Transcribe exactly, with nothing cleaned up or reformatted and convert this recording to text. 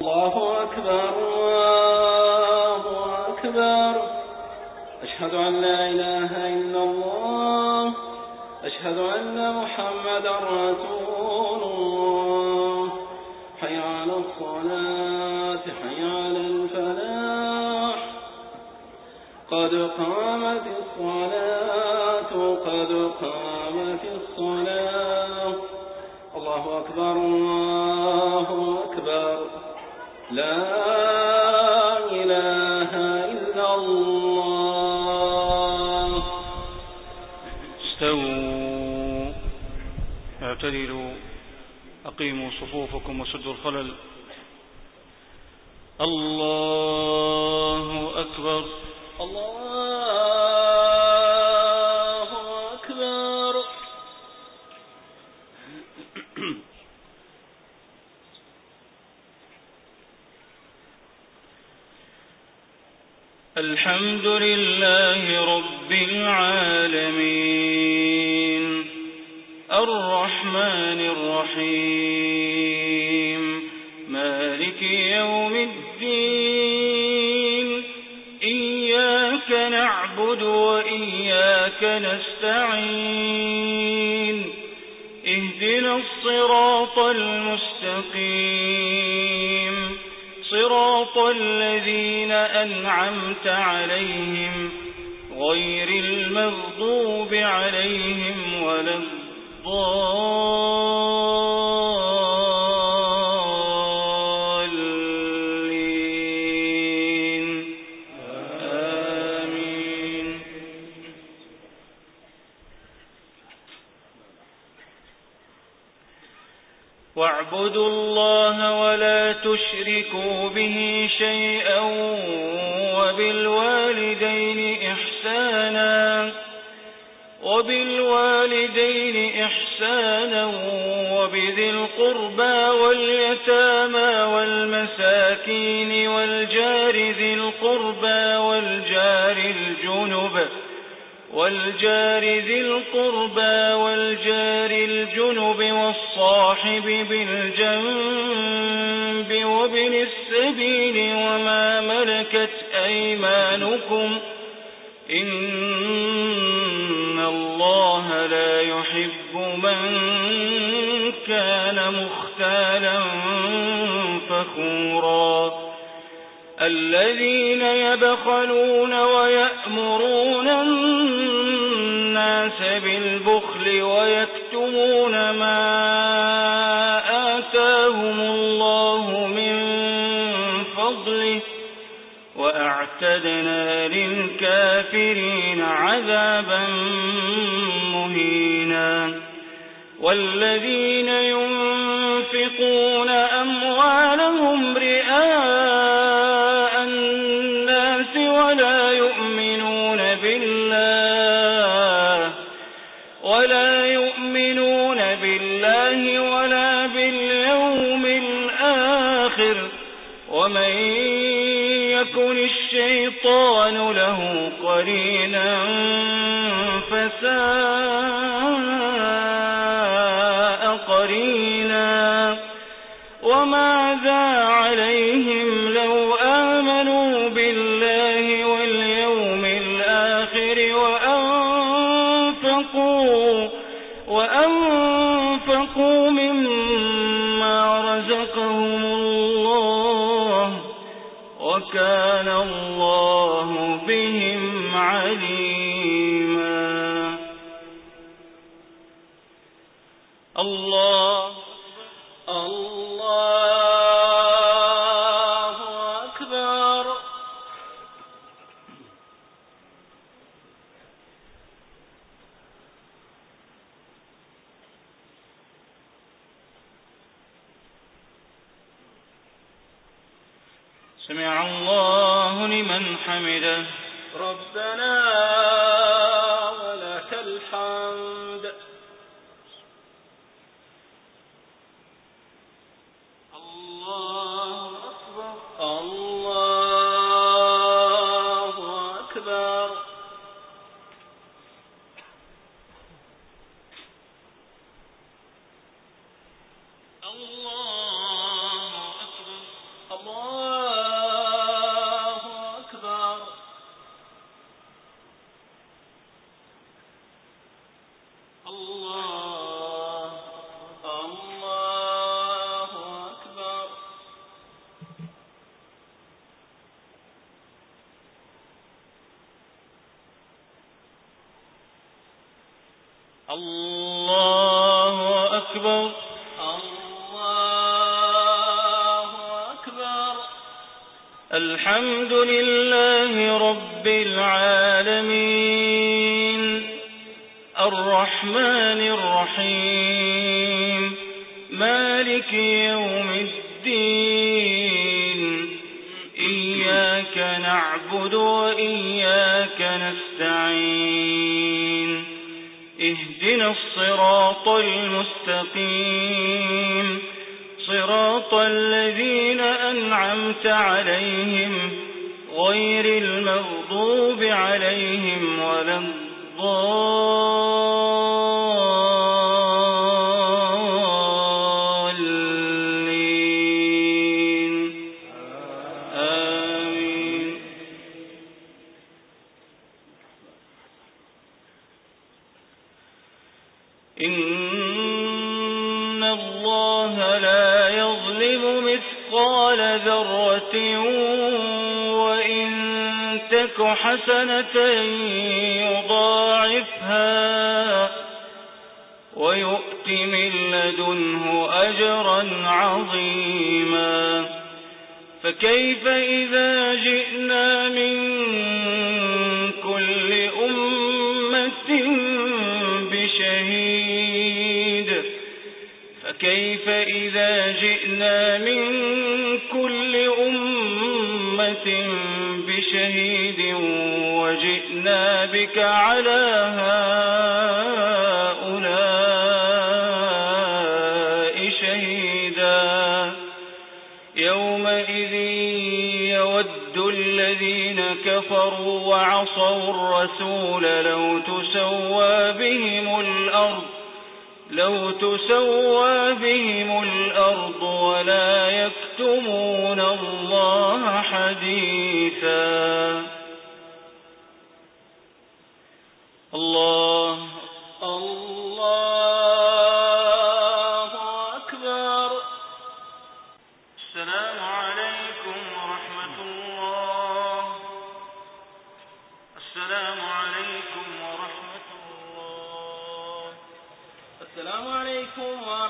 الله أكبر الله أكبر. أشهد أن لا إله إلا الله. أشهد أن محمدا رسول الله. حي على الصلاة حي على الفلاح. قد قامت الصلاة قد قامت الصلاة. الله أكبر الله أكبر. لا إله إلا الله. استووا اعتدلوا أقيموا صفوفكم وسدوا الخلل. الله أكبر الله أكبر. الحمد لله رب العالمين الرحمن الرحيم مالك يوم الدين. إياك نعبد وإياك نستعين. اهدنا الصراط المستقيم صراط الذين أنعمت عليهم غير المغضوب عليهم ولا الضالين. آمين. واعبدوا الله ولا تشركوا به شيئا وبالوالدين إحسانا وبالوالدين إحسانا وبذي القربى واليتامى والمساكين والجار ذي القربى والجار الجنب والجار ذي القربى والجار الجنب والصاحب بالجنب وابن السبيل وما ملكت أيمانكم إن الله لا يحب من كان مختالا فخورا. الذين يبخلون ويأمرون الناس بالبخل ويكتمون ما آتاهم الله من فضله وأعتدنا للكافرين عذابا مهينا. والذين ينفقون أموالهم رئاء الناس ولا يؤمنون بالله ولا يؤمنون بالله ولا باليوم الآخر ومن يكن الشيطان له قرينا فساء قرينا. وماذا عليهم لو آمنوا بالله واليوم الآخر وأنفقوا وأنفقوا مما رزقهم الله وكان الله بهم عليما. الله الله أكبر. سمع الله لمن حمده. ربنا ولك الحمد. الله أكبر الله أكبر. الله أكبر الله أكبر. الله الله أكبر. الله أكبر. الله أكبر. الحمد لله رب العالمين الرحمن الرحيم مالك يوم الدين إياك نعبد وإياك نستعين اهدنا الصراط المستقيم صراط الذين أنعمت عليهم غير المغضوب عليهم ولا الضالين آمين. إن الله لا يظلم مثقال ذرة وإن تك حسنة يضاعفها ويؤت من لدنه أجرا عظيما. فكيف إذا جئنا من كل أمة بشهيد فكيف إذا جئنا من كل أمة بشهيد وجئنا بك على هؤلاء شهيدا. يومئذ يود الذين كفروا وعصوا الرسول لو تسوى بهم الأرض لو تسوى بهم الأرض ولا يكتمون الله حديثا. الله الله أكبر. السلام عليكم ورحمة الله. السلام عليكم ورحمة الله. السلام عليكم